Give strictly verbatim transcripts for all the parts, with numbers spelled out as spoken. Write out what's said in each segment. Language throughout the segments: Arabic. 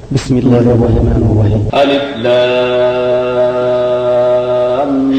بسم الله الرحمن الرحيم. ألف لام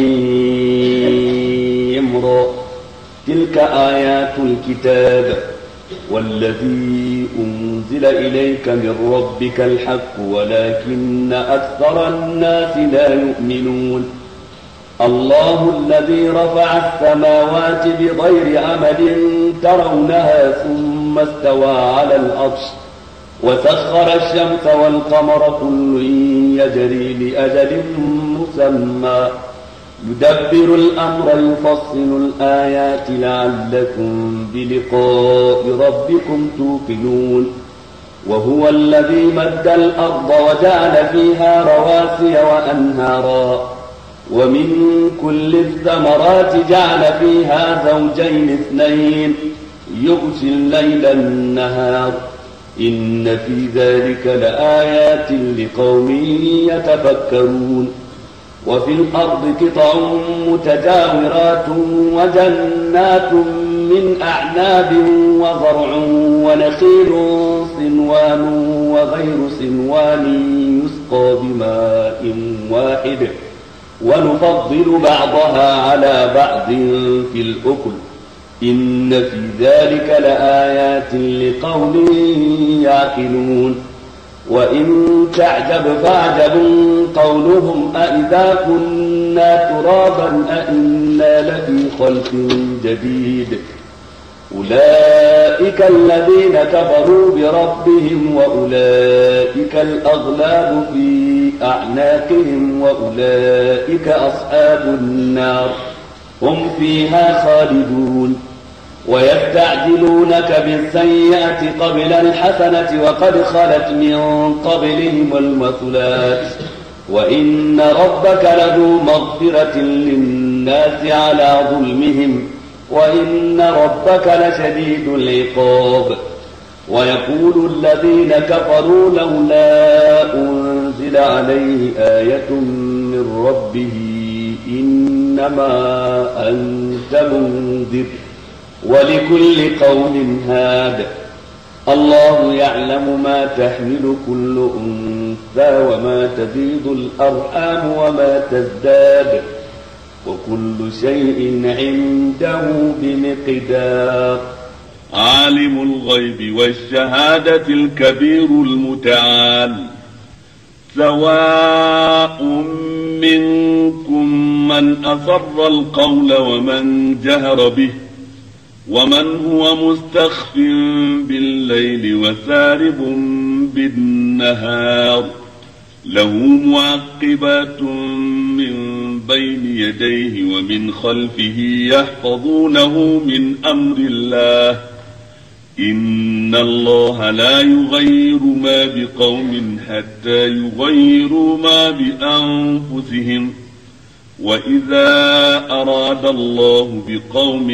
ميم را تلك آيات الكتاب والذي أنزل إليك من ربك الحق ولكن أكثر الناس لا يؤمنون. الله الذي رفع السماوات بغير عمد ترونها ثم استوى على العرش وسخر الشمس والقمر كل يجري لأجل مسمى يدبر الأمر يفصل الآيات لعلكم بلقاء ربكم توقنون. وهو الذي مد الأرض وجعل فيها رواسي وأنهارا ومن كل الثمرات جعل فيها زوجين اثنين يغشي الليل النهار إن في ذلك لآيات لقوم يتفكرون. وفي الأرض قطع متجاورات وجنات من أعناب وزرع ونخيل صنوان وغير صنوان يسقى بماء واحد ونفضل بعضها على بعض في الأكل إن في ذلك لآيات لقوم يعقلون. وإن تعجب فاعجب قولهم أئذا كنا ترابا أئنا لفي خلق جديد أولئك الذين كفروا بربهم وأولئك الأغلال في أعناقهم وأولئك أصحاب النار هم فيها خالدون. ويستعجلونك بالسيئة قبل الحسنة وقد خلت من قبلهم المثلات وإن ربك لذو مغفرة للناس على ظلمهم وإن ربك لشديد العقاب. ويقول الذين كفروا لولا أنزل عليه آية من ربه إنما أنت منذر ولكل قوم هاد الله يعلم ما تحمل كل أنثى وما تفيض الأرحام وما تزداد وكل شيء عنده بمقدار. عالم الغيب والشهادة الكبير المتعال سواء منكم من أسر القول ومن جهر به ومن هو مستخف بالليل وسارب بالنهار له معقبات من بين يديه ومن خلفه يحفظونه من أمر الله إن الله لا يغير ما بقوم حتى يغيروا ما بأنفسهم وإذا أراد الله بقوم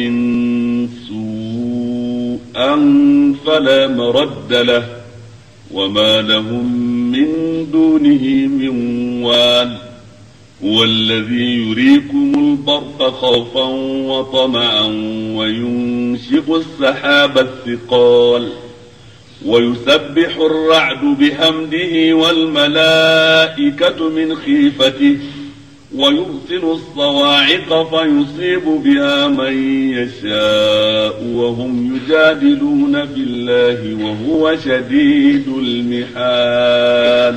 سوءا فلا مرد له وما لهم من دونه من وال هو الذي يريكم البرق خوفا وطمعا وينشق السحاب الثقال ويسبح الرعد بحمده والملائكة من خيفته ويرسل الصواعق فيصيب بها من يشاء وهم يجادلون في الله وهو شديد المحال.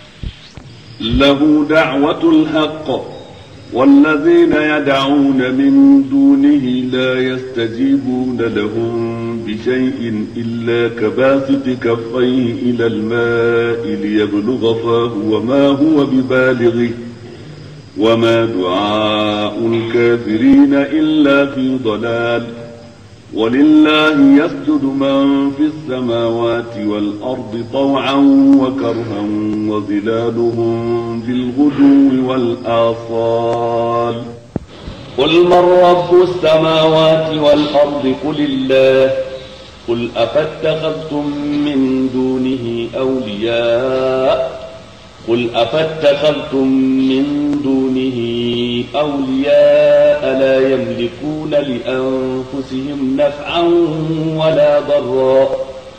له دعوة الحق والذين يدعون من دونه لا يستجيبون لهم بشيء إلا كباسط كفيه إلى الماء ليبلغ فاه وما هو ببالغه وما دعاء الكافرين إلا في ضلال. ولله يسجد من في السماوات والأرض طوعا وكرها وظلالهم بالغدو والآصال. قل من رب السماوات والأرض قل الله قل أفاتخذتم من دونه أولياء قل أفاتخذتم من دونه أولياء لا يملكون لأنفسهم نفعا ولا ضرا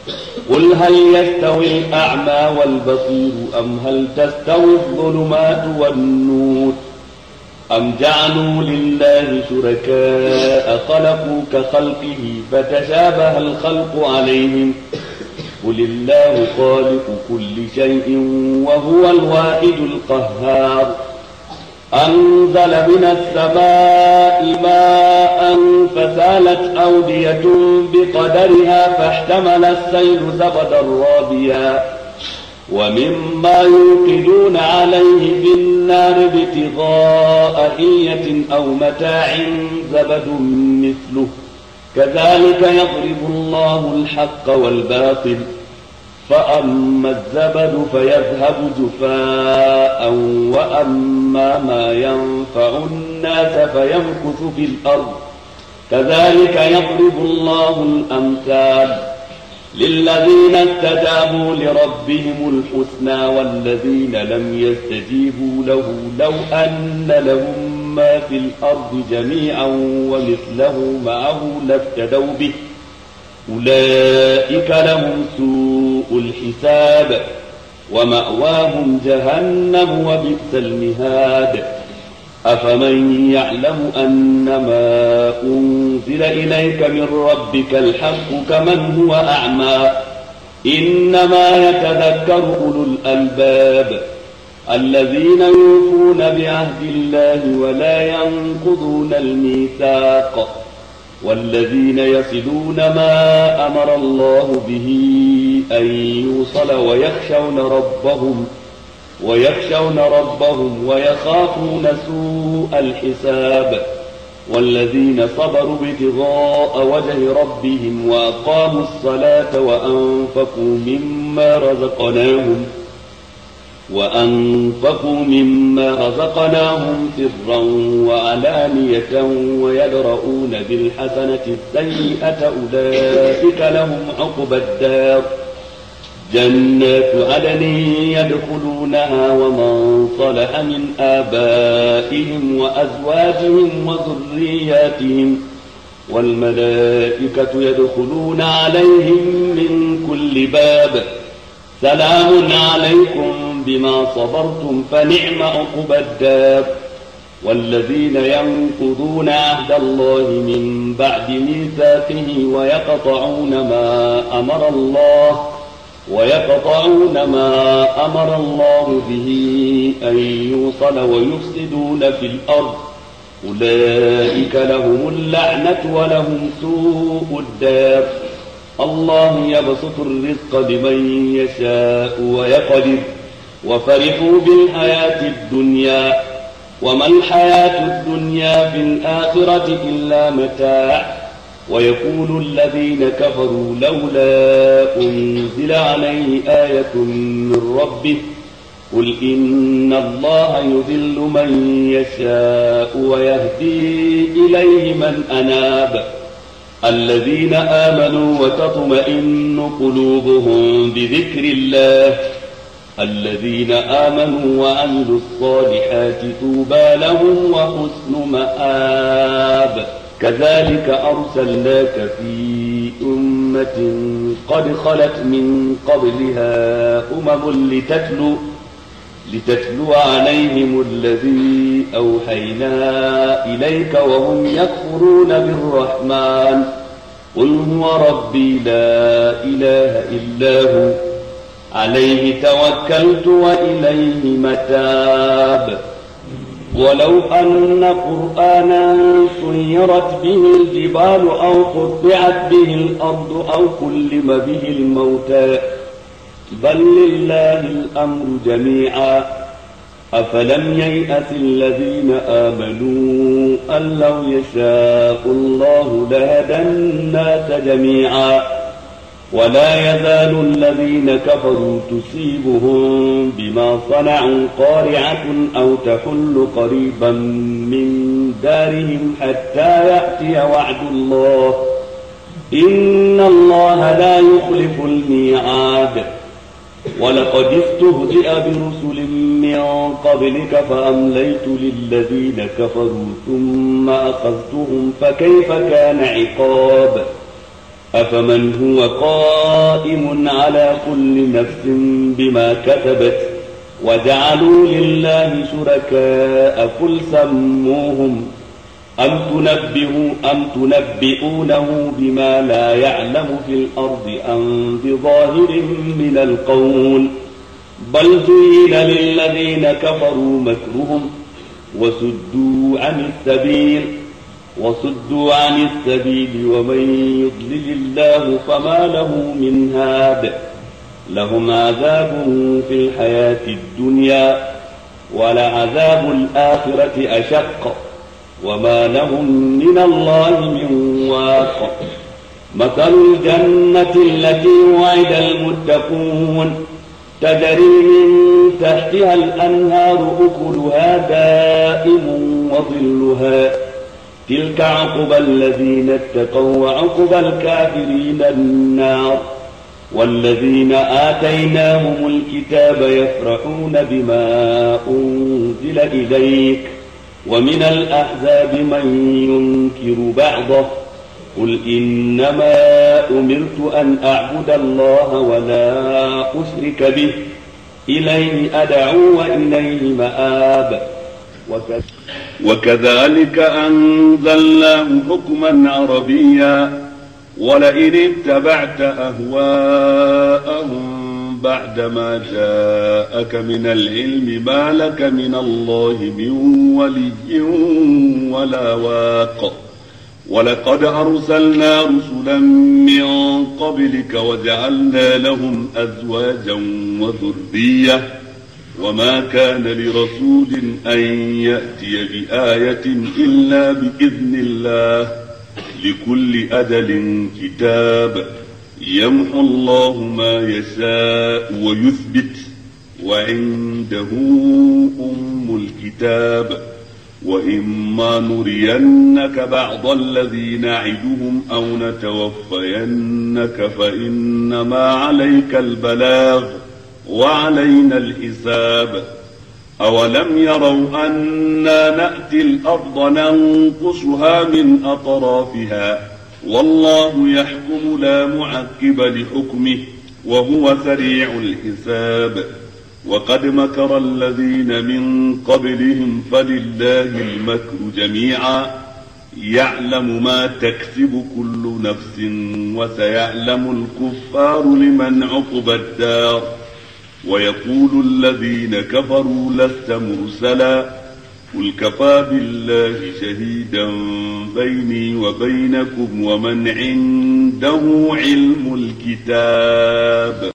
قل هل يستوي الأعمى والبصير أم هل تستوي الظلمات والنور أم جعلوا لله شركاء خلقوا كخلقه فتشابه الخلق عليهم قل الله خالق كل شيء وهو الواحد القهار أنزل من السماء ماء فسالت أودية بقدرها فاحتمل السيل زبدا رابيا ومما يوقدون عليه في النار ابتغاء حية أو متاع زبد مثله كذلك يضرب الله الحق والباطل فأما الزبد فيذهب جفاء وأما ما ينفع الناس فيمكث في الأرض كذلك يضرب الله الأمثال للذين استجابوا لربهم الحسنى والذين لم يستجيبوا له لو أن لهم ما في الأرض جميعا ومثله معه لافتدوا به أولئك لهم سوء الحساب ومأواهم جهنم وبئس المهاد أفمن يعلم أنما أنزل إليك من ربك الحق كمن هو أعمى إنما يتذكر أولو الألباب الذين يوفون بعهد الله ولا ينقضون الميثاق والذين يصلون ما أمر الله به أن يوصل ويخشون ربهم ويخشون ربهم ويخافون سوء الحساب والذين صبروا ابتغاء وجه ربهم وأقاموا الصلاة وأنفقوا مما رزقناهم وأنفقوا مما رزقناهم سرا وعلانية ويدرؤون بالحسنة السيئة أولئك لهم عقبى الدار جنات عدن يدخلونها ومن صلح من آبائهم وأزواجهم وذرياتهم والملائكة يدخلون عليهم من كل باب سلام عليكم بما صبرتم فنعم عقبى الدار والذين ينقضون عهد الله من بعد ميثاقه ويقطعون ما أمر الله ويقطعون ما أمر الله به أن يوصل ويفسدون في الأرض أولئك لهم اللعنة ولهم سوء الدار الله يبسط الرزق لمن يشاء ويقدر وفرحوا بالحياة الدنيا وما الحياة الدنيا في الآخرة إلا متاع ويقول الذين كفروا لولا أنزل عليه آية من ربه قل إن الله يذل من يشاء ويهدي إليه من أناب الذين آمنوا وتطمئن قلوبهم بذكر الله الذين آمنوا وعملوا الصالحات طوبى لهم وحسن مآب كذلك أرسلناك في أمة قد خلت من قبلها أمم لتتلو لتتلو عليهم الذي أوحينا إليك وهم يكفرون بالرحمن قل هو ربي لا إله إلا هو عليه توكلت وإليه متاب ولو أن قرآنا سيرت به الجبال أو قطعت به الأرض أو كلم به الموتى بل لله الأمر جميعا أفلم ييأس الذين آمنوا أن لو يشاء الله لهدى الناس جميعا ولا يزال الذين كفروا تصيبهم بما صنعوا قارعة أو تحل قريبا من دارهم حتى يأتي وعد الله إن الله لا يخلف الميعاد ولقد استهزئ برسل من قبلك فأمليت للذين كفروا ثم أخذتهم فكيف كان عقاب أفمن هو قائم على كل نفس بما كسبت وجعلوا لله شركاء قل سموهم أم تنبئوا أم تنبئونه بما لا يعلم في الأرض أم بظاهر من القول بل زين للذين كفروا مكرهم وصدوا عن السبيل وصدوا عن السبيل ومن يضلل الله فما له من هاد لهم عذاب في الحياة الدنيا ولعذاب الآخرة أشق وما لهم من الله من واق مثل الجنة التي وعد المتقون تجري من تحتها الأنهار أكلها دائم وظلها تلك عقبى الذين اتقوا وعقبى الكافرين النار والذين آتيناهم الكتاب يفرحون بما أنزل إليك ومن الأحزاب من ينكر بعضه قل إنما أمرت أن أعبد الله ولا أشرك به إليه أدعو وإليه مآب وكذلك أنزلناه حكما عربيا ولئن اتبعت أهواءهم بعدما جاءك من العلم ما لك من الله من ولي ولا واق ولقد أرسلنا رسلا من قبلك وجعلنا لهم أزواجا وذرية وما كان لرسول أن يأتي بآية إلا بإذن الله لكل أجل كتاب يمحو الله ما يشاء ويثبت وعنده أم الكتاب وإما نرينك بعض الذي نعدهم أو نتوفينك فإنما عليك البلاغ وعلينا الحساب أولم يروا أنا نأتي الأرض ننقصها من أطرافها والله يحكم لا معقب لحكمه وهو سريع الحساب وقد مكر الذين من قبلهم فلله المكر جميعا يعلم ما تكسب كل نفس وسيعلم الكفار لمن عقبى الدار ويقول الذين كفروا لست مرسلا قل كفى بالله شهيدا بيني وبينكم ومن عنده علم الكتاب.